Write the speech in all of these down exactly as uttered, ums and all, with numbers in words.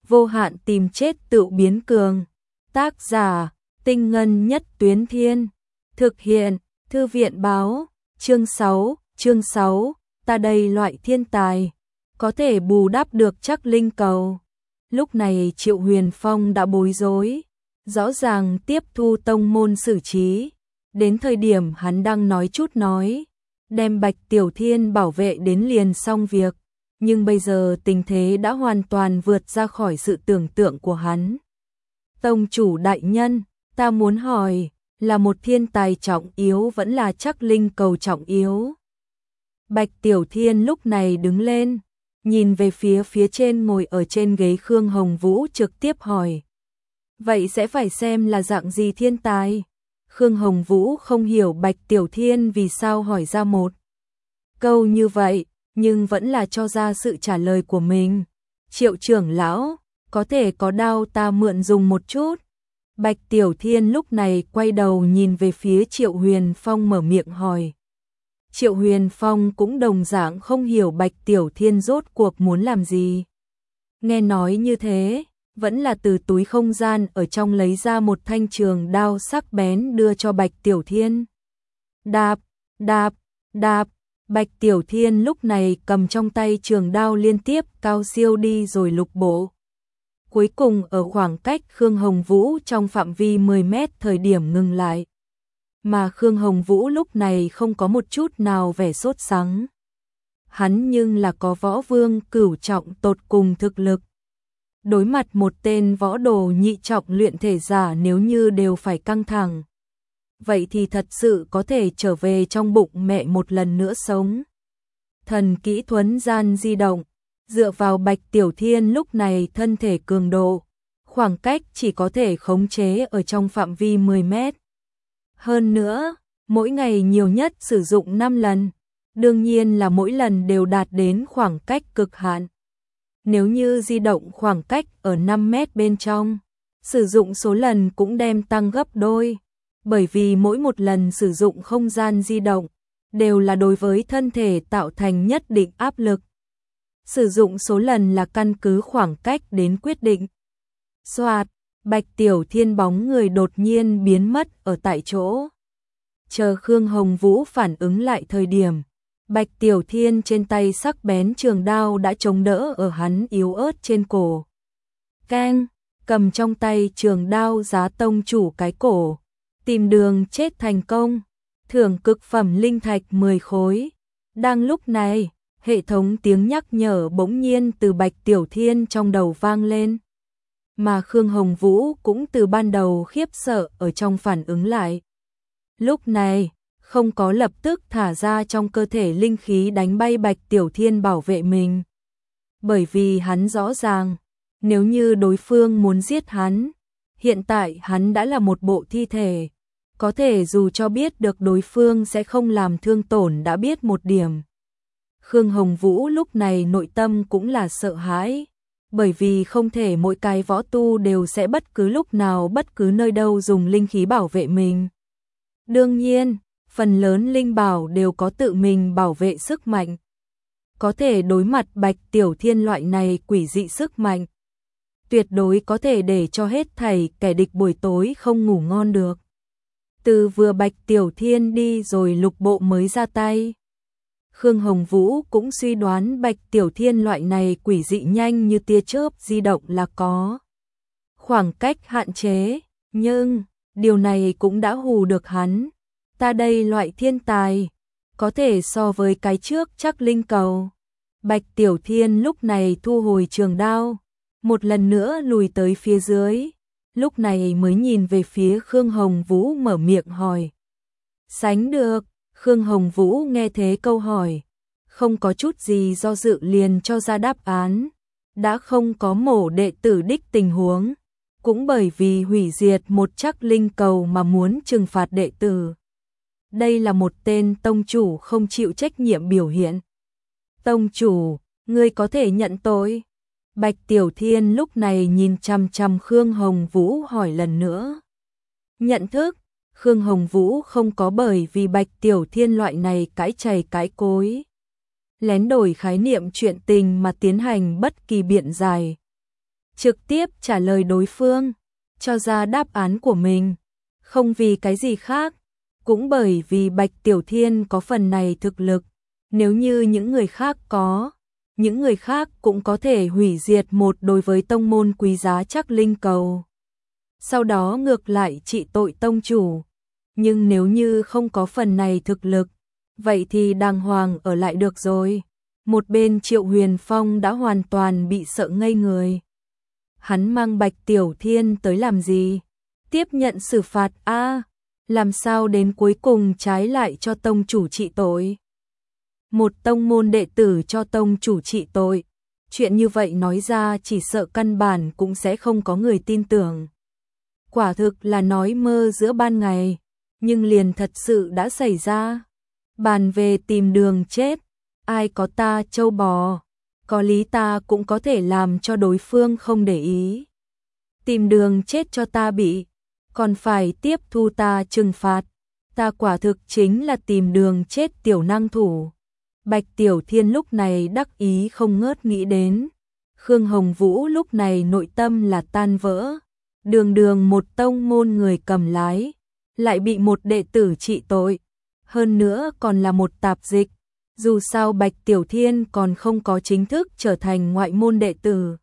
vô hạn tìm chết tự biến cường. Tác giả, Tinh Ngân Nhất Tuyến Thiên. Thực hiện, Thư viện báo, chương sáu, chương sáu, ta đây loại thiên tài, có thể bù đắp được chắc linh cầu. Lúc này Triệu Huyền Phong đã bối rối, rõ ràng tiếp thu tông môn xử trí. Đến thời điểm hắn đang nói chút nói, đem Bạch Tiểu Thiên bảo vệ đến liền xong việc. Nhưng bây giờ tình thế đã hoàn toàn vượt ra khỏi sự tưởng tượng của hắn. Tông chủ đại nhân, ta muốn hỏi, là một thiên tài trọng yếu vẫn là chắc linh cầu trọng yếu? Bạch Tiểu Thiên lúc này đứng lên, nhìn về phía phía trên ngồi ở trên ghế Khương Hồng Vũ trực tiếp hỏi. Vậy sẽ phải xem là dạng gì thiên tài? Khương Hồng Vũ không hiểu Bạch Tiểu Thiên vì sao hỏi ra một câu như vậy, nhưng vẫn là cho ra sự trả lời của mình. Triệu trưởng lão, có thể có đao ta mượn dùng một chút. Bạch Tiểu Thiên lúc này quay đầu nhìn về phía Triệu Huyền Phong mở miệng hỏi. Triệu Huyền Phong cũng đồng dạng không hiểu Bạch Tiểu Thiên rốt cuộc muốn làm gì. Nghe nói như thế, vẫn là từ túi không gian ở trong lấy ra một thanh trường đao sắc bén đưa cho Bạch Tiểu Thiên. Đạp, đạp, đạp, Bạch Tiểu Thiên lúc này cầm trong tay trường đao liên tiếp cao siêu đi rồi lục bộ. Cuối cùng ở khoảng cách Khương Hồng Vũ trong phạm vi mười mét thời điểm ngừng lại. Mà Khương Hồng Vũ lúc này không có một chút nào vẻ sốt sắng. Hắn nhưng là có võ vương cửu trọng tột cùng thực lực. Đối mặt một tên võ đồ nhị trọng luyện thể giả nếu như đều phải căng thẳng. Vậy thì thật sự có thể trở về trong bụng mẹ một lần nữa sống. Thần kỹ thuấn gian di động, dựa vào Bạch Tiểu Thiên lúc này thân thể cường độ, khoảng cách chỉ có thể khống chế ở trong phạm vi mười mét. Hơn nữa, mỗi ngày nhiều nhất sử dụng năm lần, đương nhiên là mỗi lần đều đạt đến khoảng cách cực hạn. Nếu như di động khoảng cách ở năm mét bên trong, sử dụng số lần cũng đem tăng gấp đôi, bởi vì mỗi một lần sử dụng không gian di động, đều là đối với thân thể tạo thành nhất định áp lực. Sử dụng số lần là căn cứ khoảng cách đến quyết định. Soạt, Bạch Tiểu Thiên bóng người đột nhiên biến mất ở tại chỗ. Chờ Khương Hồng Vũ phản ứng lại thời điểm, Bạch Tiểu Thiên trên tay sắc bén trường đao đã chống đỡ ở hắn yếu ớt trên cổ. Keng, cầm trong tay trường đao giá tông chủ cái cổ, tìm đường chết thành công, thưởng cực phẩm linh thạch mười khối. Đang lúc này, hệ thống tiếng nhắc nhở bỗng nhiên từ Bạch Tiểu Thiên trong đầu vang lên. Mà Khương Hồng Vũ cũng từ ban đầu khiếp sợ ở trong phản ứng lại. Lúc này, không có lập tức thả ra trong cơ thể linh khí đánh bay Bạch Tiểu Thiên bảo vệ mình. Bởi vì hắn rõ ràng, nếu như đối phương muốn giết hắn, hiện tại hắn đã là một bộ thi thể. Có thể dù cho biết được đối phương sẽ không làm thương tổn đã biết một điểm. Khương Hồng Vũ lúc này nội tâm cũng là sợ hãi, bởi vì không thể mỗi cái võ tu đều sẽ bất cứ lúc nào bất cứ nơi đâu dùng linh khí bảo vệ mình. Đương nhiên, phần lớn linh bảo đều có tự mình bảo vệ sức mạnh. Có thể đối mặt Bạch Tiểu Thiên loại này quỷ dị sức mạnh, tuyệt đối có thể để cho hết thảy kẻ địch buổi tối không ngủ ngon được. Từ vừa Bạch Tiểu Thiên đi rồi lục bộ mới ra tay. Khương Hồng Vũ cũng suy đoán Bạch Tiểu Thiên loại này quỷ dị nhanh như tia chớp di động là có khoảng cách hạn chế, nhưng điều này cũng đã hù được hắn. Ta đây loại thiên tài, có thể so với cái trước chắc linh cầu. Bạch Tiểu Thiên lúc này thu hồi trường đao, một lần nữa lùi tới phía dưới, lúc này mới nhìn về phía Khương Hồng Vũ mở miệng hỏi. Sánh được, Khương Hồng Vũ nghe thế câu hỏi, không có chút gì do dự liền cho ra đáp án. Đã không có mổ đệ tử đích tình huống, cũng bởi vì hủy diệt một chắc linh cầu mà muốn trừng phạt đệ tử. Đây là một tên tông chủ không chịu trách nhiệm biểu hiện. Tông chủ, ngươi có thể nhận tội. Bạch Tiểu Thiên lúc này nhìn chằm chằm Khương Hồng Vũ hỏi lần nữa. Nhận thức, Khương Hồng Vũ không có bởi vì Bạch Tiểu Thiên loại này cãi chày cãi cối, lén đổi khái niệm chuyện tình mà tiến hành bất kỳ biện giải. trực tiếp trả lời đối phương, cho ra đáp án của mình. Không vì cái gì khác, cũng bởi vì Bạch Tiểu Thiên có phần này thực lực. Nếu như những người khác có, những người khác cũng có thể hủy diệt một đối với tông môn quý giá chắc linh cầu. Sau đó ngược lại trị tội tông chủ. Nhưng nếu như không có phần này thực lực, vậy thì đàng hoàng ở lại được rồi. Một bên Triệu Huyền Phong đã hoàn toàn bị sợ ngây người. Hắn mang Bạch Tiểu Thiên tới làm gì? Tiếp nhận xử phạt a, làm sao đến cuối cùng trái lại cho tông chủ trị tội? Một tông môn đệ tử cho tông chủ trị tội. Chuyện như vậy nói ra chỉ sợ căn bản cũng sẽ không có người tin tưởng. Quả thực là nói mơ giữa ban ngày, nhưng liền thật sự đã xảy ra. Bàn về tìm đường chết, ai có ta trâu bò, có lý ta cũng có thể làm cho đối phương không để ý. Tìm đường chết cho ta bị, còn phải tiếp thu ta trừng phạt. Ta quả thực chính là tìm đường chết tiểu năng thủ. Bạch Tiểu Thiên lúc này đắc ý không ngớt nghĩ đến. Khương Hồng Vũ lúc này nội tâm là tan vỡ. Đường đường một tông môn người cầm lái, lại bị một đệ tử trị tội. Hơn nữa còn là một tạp dịch. Dù sao Bạch Tiểu Thiên còn không có chính thức trở thành ngoại môn đệ tử.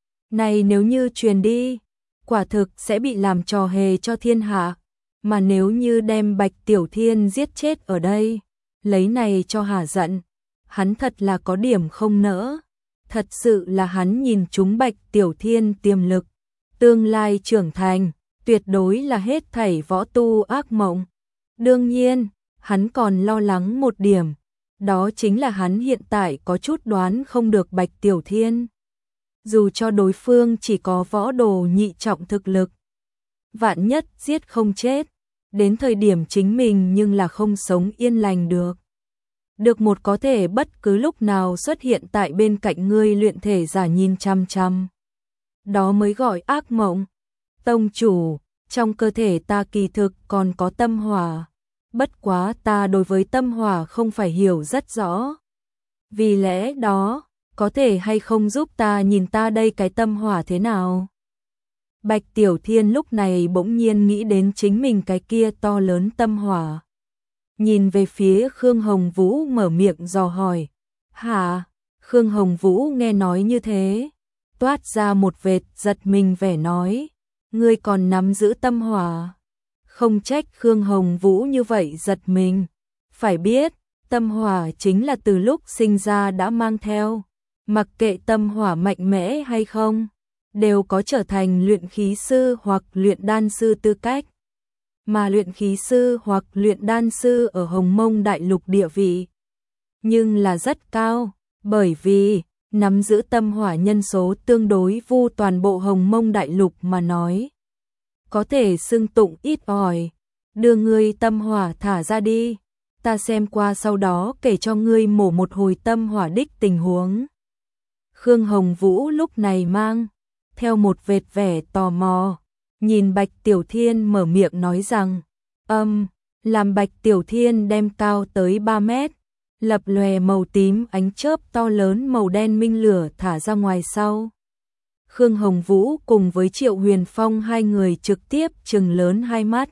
Này nếu như truyền đi, quả thực sẽ bị làm trò hề cho thiên hạ. Mà nếu như đem Bạch Tiểu Thiên giết chết ở đây, lấy này cho hả giận, hắn thật là có điểm không nỡ. Thật sự là hắn nhìn trúng Bạch Tiểu Thiên tiềm lực, tương lai trưởng thành, tuyệt đối là hết thảy võ tu ác mộng. Đương nhiên, hắn còn lo lắng một điểm, đó chính là hắn hiện tại có chút đoán không được Bạch Tiểu Thiên. Dù cho đối phương chỉ có võ đồ nhị trọng thực lực, vạn nhất giết không chết, đến thời điểm chính mình nhưng là không sống yên lành được. Được một có thể bất cứ lúc nào xuất hiện tại bên cạnh ngươi luyện thể giả nhìn chăm chăm. Đó mới gọi ác mộng. Tông chủ, trong cơ thể ta kỳ thực còn có tâm hỏa. Bất quá ta đối với tâm hỏa không phải hiểu rất rõ. Vì lẽ đó, có thể hay không giúp ta nhìn ta đây cái tâm hỏa thế nào? Bạch Tiểu Thiên lúc này bỗng nhiên nghĩ đến chính mình cái kia to lớn tâm hỏa. Nhìn về phía Khương Hồng Vũ mở miệng dò hỏi. Hả? Khương Hồng Vũ nghe nói như thế, toát ra một vệt giật mình vẻ nói. Ngươi còn nắm giữ tâm hỏa. Không trách Khương Hồng Vũ như vậy giật mình. Phải biết, tâm hỏa chính là từ lúc sinh ra đã mang theo. Mặc kệ tâm hỏa mạnh mẽ hay không, đều có trở thành luyện khí sư hoặc luyện đan sư tư cách. Mà luyện khí sư hoặc luyện đan sư ở Hồng Mông Đại Lục địa vị, nhưng là rất cao, bởi vì nắm giữ tâm hỏa nhân số tương đối vu toàn bộ Hồng Mông Đại Lục mà nói. Có thể xưng tụng ít ỏi, đưa ngươi tâm hỏa thả ra đi, ta xem qua sau đó kể cho ngươi mổ một hồi tâm hỏa đích tình huống. Khương Hồng Vũ lúc này mang theo một vệt vẻ tò mò, nhìn Bạch Tiểu Thiên mở miệng nói rằng, âm, làm Bạch Tiểu Thiên đem cao tới ba mét, lập lòe màu tím ánh chớp to lớn màu đen minh lửa thả ra ngoài sau. Khương Hồng Vũ cùng với Triệu Huyền Phong hai người trực tiếp trừng lớn hai mắt.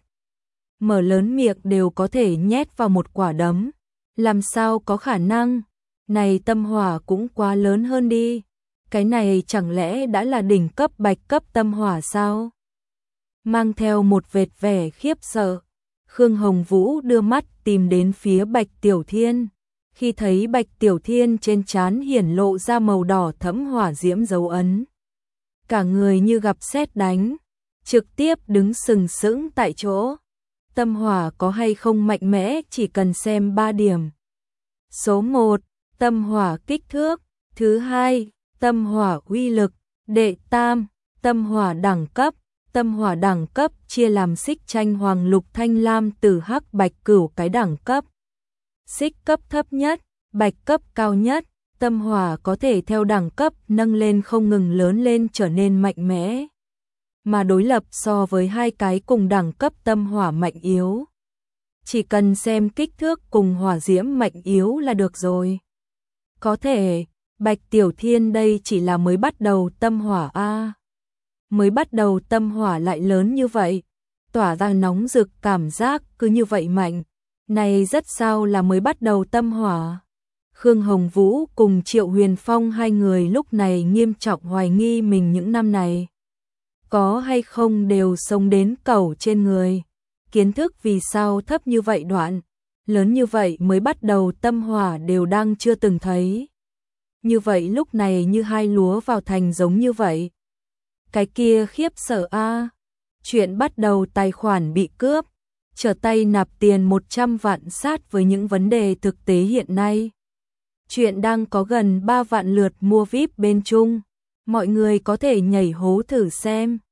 Mở lớn miệng đều có thể nhét vào một quả đấm. Làm sao có khả năng? Này tâm hỏa cũng quá lớn hơn đi. Cái này chẳng lẽ đã là đỉnh cấp bạch cấp tâm hỏa sao? Mang theo một vệt vẻ khiếp sợ, Khương Hồng Vũ đưa mắt tìm đến phía Bạch Tiểu Thiên. Khi thấy Bạch Tiểu Thiên trên trán hiển lộ ra màu đỏ thẫm hỏa diễm dấu ấn, cả người như gặp sét đánh, trực tiếp đứng sừng sững tại chỗ. Tâm hỏa có hay không mạnh mẽ chỉ cần xem ba điểm. Số một, tâm hỏa kích thước. Thứ hai, tâm hỏa uy lực. Đệ tam, tâm hỏa đẳng cấp. Tâm hỏa đẳng cấp chia làm xích tranh hoàng lục thanh lam tử hắc bạch cửu cái đẳng cấp. Xích cấp thấp nhất, bạch cấp cao nhất. Tâm hỏa có thể theo đẳng cấp nâng lên không ngừng lớn lên trở nên mạnh mẽ, mà đối lập so với hai cái cùng đẳng cấp tâm hỏa mạnh yếu. Chỉ cần xem kích thước cùng hỏa diễm mạnh yếu là được rồi. Có thể, Bạch Tiểu Thiên đây chỉ là mới bắt đầu tâm hỏa A. mới bắt đầu tâm hỏa lại lớn như vậy, tỏa ra nóng rực cảm giác cứ như vậy mạnh. Này rất sao là mới bắt đầu tâm hỏa. Khương Hồng Vũ cùng Triệu Huyền Phong hai người lúc này nghiêm trọng hoài nghi mình những năm này. Có hay không đều sống đến cẩu trên người. Kiến thức vì sao thấp như vậy đoạn. Lớn như vậy mới bắt đầu tâm hỏa đều đang chưa từng thấy. Như vậy lúc này như hai lúa vào thành giống như vậy. Cái kia khiếp sợ a. Chuyện bắt đầu tài khoản bị cướp. Trở tay nạp tiền một trăm vạn sát với những vấn đề thực tế hiện nay. Chuyện đang có gần ba vạn lượt mua vi ai pi bên Trung. Mọi người có thể nhảy hố thử xem.